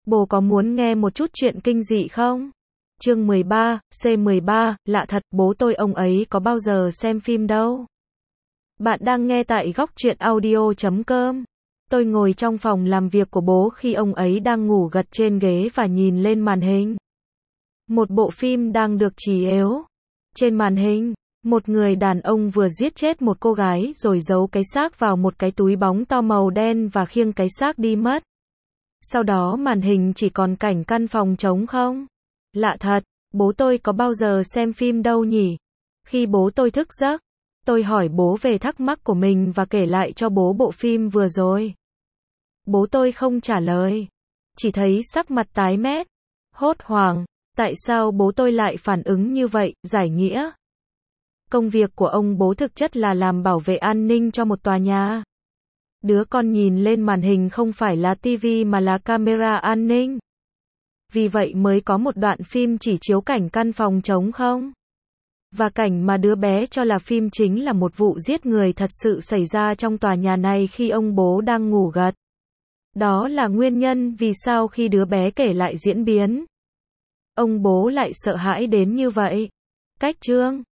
Bố có muốn nghe một chút chuyện kinh dị không? Chương 13, C13, lạ thật, bố tôi ông ấy có bao giờ xem phim đâu. Bạn đang nghe tại góc truyện audio.com. Tôi ngồi trong phòng làm việc của bố khi ông ấy đang ngủ gật trên ghế và nhìn lên màn hình. Một bộ phim đang được chiếu. Trên màn hình, một người đàn ông vừa giết chết một cô gái rồi giấu cái xác vào một cái túi bóng to màu đen và khiêng cái xác đi mất. Sau đó màn hình chỉ còn cảnh căn phòng trống không. Lạ thật, bố tôi có bao giờ xem phim đâu nhỉ? Khi bố tôi thức giấc, tôi hỏi bố về thắc mắc của mình và kể lại cho bố bộ phim vừa rồi. Bố tôi không trả lời, chỉ thấy sắc mặt tái mét, hốt hoảng. Tại sao bố tôi lại phản ứng như vậy? Giải nghĩa. Công việc của ông bố thực chất là làm bảo vệ an ninh cho một tòa nhà. Đứa con nhìn lên màn hình không phải là tivi mà là camera an ninh. Vì vậy mới có một đoạn phim chỉ chiếu cảnh căn phòng trống không. Và cảnh mà đứa bé cho là phim chính là một vụ giết người thật sự xảy ra trong tòa nhà này khi ông bố đang ngủ gật. Đó là nguyên nhân vì sao khi đứa bé kể lại diễn biến, ông bố lại sợ hãi đến như vậy. Cách chương